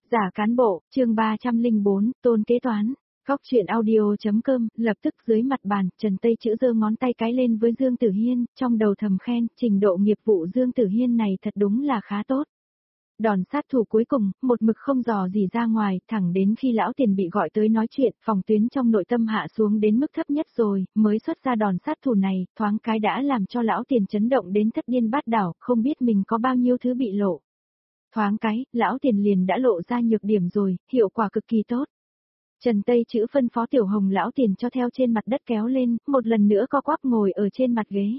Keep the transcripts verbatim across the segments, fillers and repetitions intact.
Giả cán bộ, chương ba trăm lẻ bốn, tôn kế toán. Góc chuyện audio.com, lập tức dưới mặt bàn, Trần Tây Chữ giơ ngón tay cái lên với Dương Tử Hiên, trong đầu thầm khen, trình độ nghiệp vụ Dương Tử Hiên này thật đúng là khá tốt. Đòn sát thủ cuối cùng, một mực không dò gì ra ngoài, thẳng đến khi lão tiền bị gọi tới nói chuyện, phòng tuyến trong nội tâm hạ xuống đến mức thấp nhất rồi, mới xuất ra đòn sát thủ này, thoáng cái đã làm cho lão tiền chấn động đến thất điên bát đảo, không biết mình có bao nhiêu thứ bị lộ. Thoáng cái, lão tiền liền đã lộ ra nhược điểm rồi, hiệu quả cực kỳ tốt. Trần Tây Chữ phân phó Tiểu Hồng lão tiền cho theo trên mặt đất kéo lên, một lần nữa co quắp ngồi ở trên mặt ghế.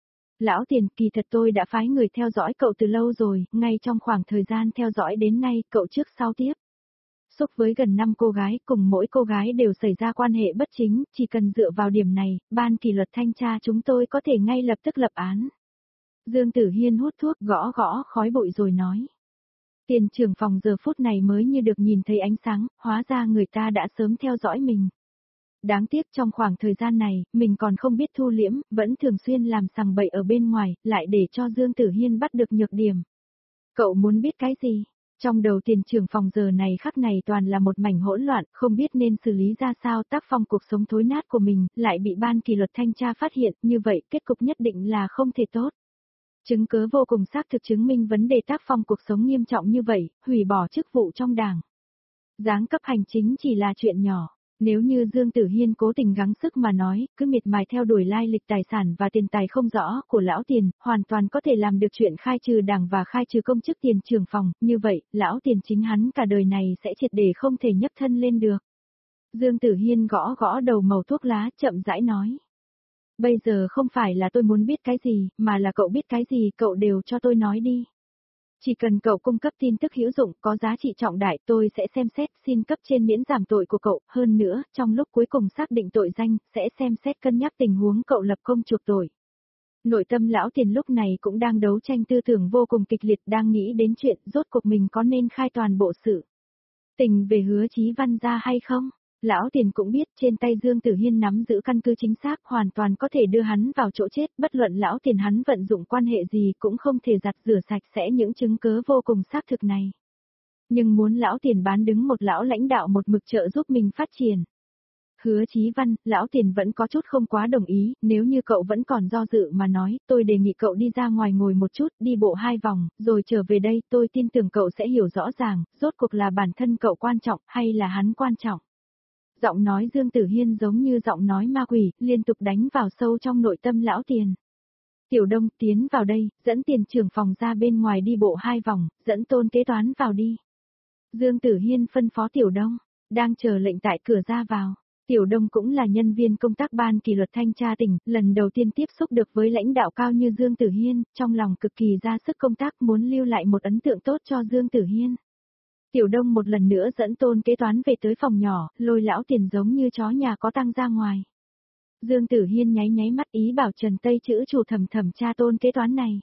Lão tiền, kỳ thật tôi đã phái người theo dõi cậu từ lâu rồi, ngay trong khoảng thời gian theo dõi đến nay, cậu trước sau tiếp. Xúc với gần năm cô gái, cùng mỗi cô gái đều xảy ra quan hệ bất chính, chỉ cần dựa vào điểm này, ban kỷ luật thanh tra chúng tôi có thể ngay lập tức lập án. Dương Tử Hiên hút thuốc gõ gõ khói bụi rồi nói. Tiền trưởng phòng giờ phút này mới như được nhìn thấy ánh sáng, hóa ra người ta đã sớm theo dõi mình. Đáng tiếc trong khoảng thời gian này, mình còn không biết thu liễm, vẫn thường xuyên làm sằng bậy ở bên ngoài, lại để cho Dương Tử Hiên bắt được nhược điểm. Cậu muốn biết cái gì? Trong đầu tiền trưởng phòng giờ này khắc này toàn là một mảnh hỗn loạn, không biết nên xử lý ra sao tác phong cuộc sống thối nát của mình, lại bị ban kỷ luật thanh tra phát hiện, như vậy kết cục nhất định là không thể tốt. Chứng cứ vô cùng xác thực chứng minh vấn đề tác phong cuộc sống nghiêm trọng như vậy, hủy bỏ chức vụ trong đảng. Giáng cấp hành chính chỉ là chuyện nhỏ, nếu như Dương Tử Hiên cố tình gắng sức mà nói, cứ miệt mài theo đuổi lai lịch tài sản và tiền tài không rõ của lão tiền, hoàn toàn có thể làm được chuyện khai trừ đảng và khai trừ công chức tiền trưởng phòng, như vậy, lão tiền chính hắn cả đời này sẽ triệt để không thể nhấc thân lên được. Dương Tử Hiên gõ gõ đầu màu thuốc lá, chậm rãi nói. Bây giờ không phải là tôi muốn biết cái gì, mà là cậu biết cái gì cậu đều cho tôi nói đi. Chỉ cần cậu cung cấp tin tức hữu dụng có giá trị trọng đại tôi sẽ xem xét xin cấp trên miễn giảm tội của cậu. Hơn nữa, trong lúc cuối cùng xác định tội danh, sẽ xem xét cân nhắc tình huống cậu lập công chuộc tội. Nội tâm lão tiền lúc này cũng đang đấu tranh tư tưởng vô cùng kịch liệt, đang nghĩ đến chuyện rốt cuộc mình có nên khai toàn bộ sự tình về Hứa Chí Văn ra hay không. Lão tiền cũng biết trên tay Dương Tử Hiên nắm giữ căn cứ chính xác hoàn toàn có thể đưa hắn vào chỗ chết, bất luận lão tiền hắn vận dụng quan hệ gì cũng không thể giặt rửa sạch sẽ những chứng cứ vô cùng xác thực này. Nhưng muốn lão tiền bán đứng một lão lãnh đạo một mực trợ giúp mình phát triển. Hứa Chí Văn, lão tiền vẫn có chút không quá đồng ý, nếu như cậu vẫn còn do dự mà nói, tôi đề nghị cậu đi ra ngoài ngồi một chút, đi bộ hai vòng, rồi trở về đây, tôi tin tưởng cậu sẽ hiểu rõ ràng, rốt cuộc là bản thân cậu quan trọng hay là hắn quan trọng. Giọng nói Dương Tử Hiên giống như giọng nói ma quỷ, liên tục đánh vào sâu trong nội tâm lão tiền. Tiểu Đông tiến vào đây, dẫn tiền trưởng phòng ra bên ngoài đi bộ hai vòng, dẫn tôn kế toán vào đi. Dương Tử Hiên phân phó Tiểu Đông, đang chờ lệnh tại cửa ra vào. Tiểu Đông cũng là nhân viên công tác ban kỷ luật thanh tra tỉnh, lần đầu tiên tiếp xúc được với lãnh đạo cao như Dương Tử Hiên, trong lòng cực kỳ ra sức công tác muốn lưu lại một ấn tượng tốt cho Dương Tử Hiên. Tiểu Đông một lần nữa dẫn tôn kế toán về tới phòng nhỏ, lôi lão tiền giống như chó nhà có tăng ra ngoài. Dương Tử Hiên nháy nháy mắt ý bảo Trần Tây Chữ chủ thẩm thẩm tra tôn kế toán này.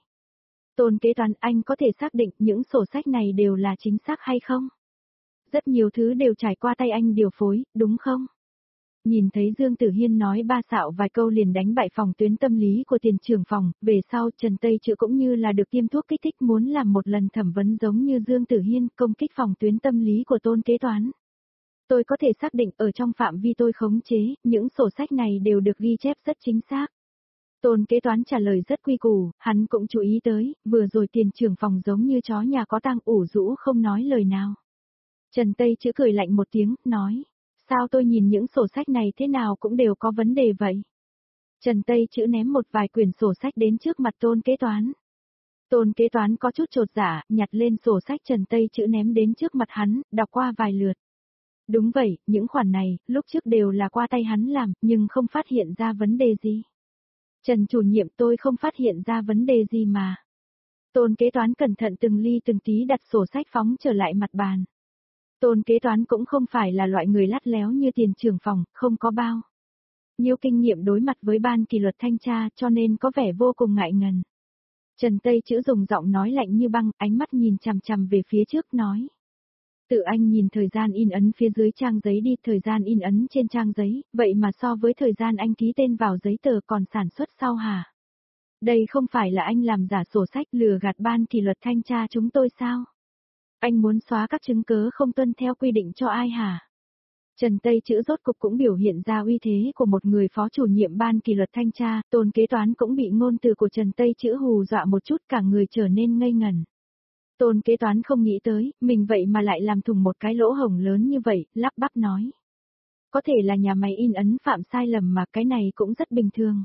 Tôn kế toán, anh có thể xác định những sổ sách này đều là chính xác hay không? Rất nhiều thứ đều trải qua tay anh điều phối, đúng không? Nhìn thấy Dương Tử Hiên nói ba xạo vài câu liền đánh bại phòng tuyến tâm lý của tiền trưởng phòng, về sau Trần Tây Chữ cũng như là được tiêm thuốc kích thích muốn làm một lần thẩm vấn giống như Dương Tử Hiên công kích phòng tuyến tâm lý của tôn kế toán. Tôi có thể xác định ở trong phạm vi tôi khống chế, những sổ sách này đều được ghi chép rất chính xác. Tôn kế toán trả lời rất quy củ, hắn cũng chú ý tới, vừa rồi tiền trưởng phòng giống như chó nhà có tang ủ rũ không nói lời nào. Trần Tây Chữ cười lạnh một tiếng, nói. Sao tôi nhìn những sổ sách này thế nào cũng đều có vấn đề vậy? Trần Tây Chữ ném một vài quyển sổ sách đến trước mặt tôn kế toán. Tôn kế toán có chút chột dạ, nhặt lên sổ sách Trần Tây Chữ ném đến trước mặt hắn, đọc qua vài lượt. Đúng vậy, những khoản này, lúc trước đều là qua tay hắn làm, nhưng không phát hiện ra vấn đề gì. Trần chủ nhiệm, tôi không phát hiện ra vấn đề gì mà. Tôn kế toán cẩn thận từng ly từng tí đặt sổ sách phóng trở lại mặt bàn. Tôn kế toán cũng không phải là loại người lắt léo như tiền trưởng phòng, không có bao nhiêu kinh nghiệm đối mặt với ban kỷ luật thanh tra cho nên có vẻ vô cùng ngại ngần. Trần Tây Chữ dùng giọng nói lạnh như băng, ánh mắt nhìn chằm chằm về phía trước nói. Tự anh nhìn thời gian in ấn phía dưới trang giấy đi, thời gian in ấn trên trang giấy, vậy mà so với thời gian anh ký tên vào giấy tờ còn sản xuất sau hả? Đây không phải là anh làm giả sổ sách lừa gạt ban kỷ luật thanh tra chúng tôi sao? Anh muốn xóa các chứng cứ không tuân theo quy định cho ai hả? Trần Tây Chữ rốt cục cũng biểu hiện ra uy thế của một người phó chủ nhiệm ban kỷ luật thanh tra, Tôn kế toán cũng bị ngôn từ của Trần Tây Chữ hù dọa một chút, cả người trở nên ngây ngẩn. Tôn kế toán không nghĩ tới, mình vậy mà lại làm thủng một cái lỗ hổng lớn như vậy, lắp bắp nói. Có thể là nhà máy in ấn phạm sai lầm mà cái này cũng rất bình thường.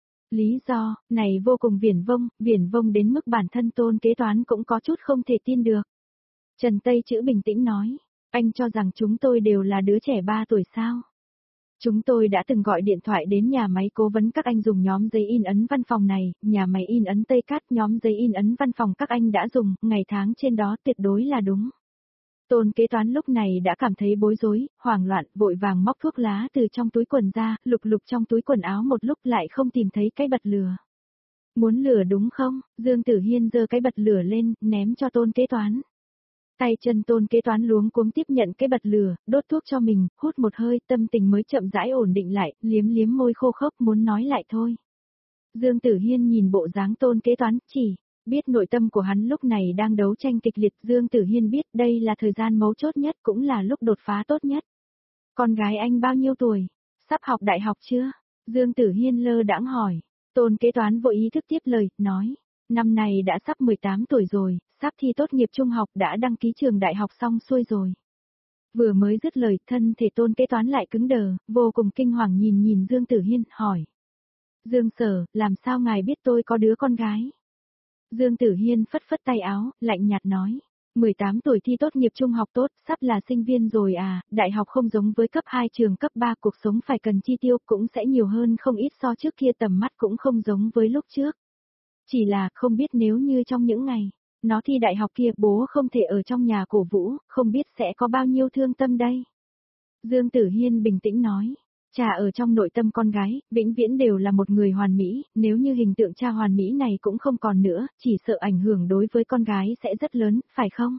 Lý do, này vô cùng viển vông, viển vông đến mức bản thân Tôn kế toán cũng có chút không thể tin được. Trần Tây Chữ bình tĩnh nói, anh cho rằng chúng tôi đều là đứa trẻ ba tuổi sao? Chúng tôi đã từng gọi điện thoại đến nhà máy cố vấn các anh dùng nhóm giấy in ấn văn phòng này, nhà máy in ấn Tây Cát nhóm giấy in ấn văn phòng các anh đã dùng, ngày tháng trên đó tuyệt đối là đúng. Tôn kế toán lúc này đã cảm thấy bối rối, hoảng loạn, vội vàng móc thuốc lá từ trong túi quần ra, lục lục trong túi quần áo một lúc lại không tìm thấy cái bật lửa. Muốn lửa đúng không? Dương Tử Hiên giơ cái bật lửa lên, ném cho Tôn kế toán. Tay chân Tôn kế toán luống cuống tiếp nhận cái bật lửa, đốt thuốc cho mình, hút một hơi, tâm tình mới chậm rãi ổn định lại, liếm liếm môi khô khốc muốn nói lại thôi. Dương Tử Hiên nhìn bộ dáng Tôn kế toán, chỉ biết nội tâm của hắn lúc này đang đấu tranh kịch liệt. Dương Tử Hiên biết đây là thời gian mấu chốt nhất, cũng là lúc đột phá tốt nhất. Con gái anh bao nhiêu tuổi? Sắp học đại học chưa? Dương Tử Hiên lơ đãng hỏi. Tôn kế toán vội ý thức tiếp lời, nói. Năm này đã sắp mười tám tuổi rồi, sắp thi tốt nghiệp trung học, đã đăng ký trường đại học xong xuôi rồi. Vừa mới dứt lời, thân thể Tôn kế toán lại cứng đờ, vô cùng kinh hoàng nhìn nhìn Dương Tử Hiên, hỏi. Dương Sở, làm sao ngài biết tôi có đứa con gái? Dương Tử Hiên phất phất tay áo, lạnh nhạt nói. mười tám tuổi thi tốt nghiệp trung học tốt, sắp là sinh viên rồi à, đại học không giống với cấp hai trường cấp ba, cuộc sống phải cần chi tiêu cũng sẽ nhiều hơn không ít so trước kia, tầm mắt cũng không giống với lúc trước. Chỉ là không biết nếu như trong những ngày, nó thi đại học kia bố không thể ở trong nhà cổ vũ, không biết sẽ có bao nhiêu thương tâm đây. Dương Tử Hiên bình tĩnh nói, cha ở trong nội tâm con gái, vĩnh viễn đều là một người hoàn mỹ, nếu như hình tượng cha hoàn mỹ này cũng không còn nữa, chỉ sợ ảnh hưởng đối với con gái sẽ rất lớn, phải không?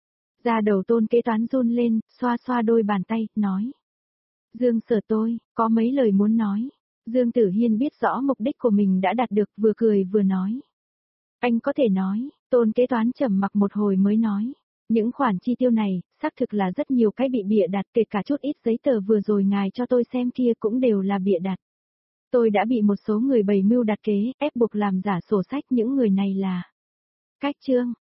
Da đầu Tôn kế toán run lên, xoa xoa đôi bàn tay, nói. Dương Sở tôi, có mấy lời muốn nói. Dương Tử Hiên biết rõ mục đích của mình đã đạt được, vừa cười vừa nói. Anh có thể nói, Tôn kế toán trầm mặc một hồi mới nói. Những khoản chi tiêu này, xác thực là rất nhiều cái bị bịa đặt, kể cả chút ít giấy tờ vừa rồi ngài cho tôi xem kia cũng đều là bịa đặt. Tôi đã bị một số người bày mưu đặt kế, ép buộc làm giả sổ sách, những người này là Cách Trương.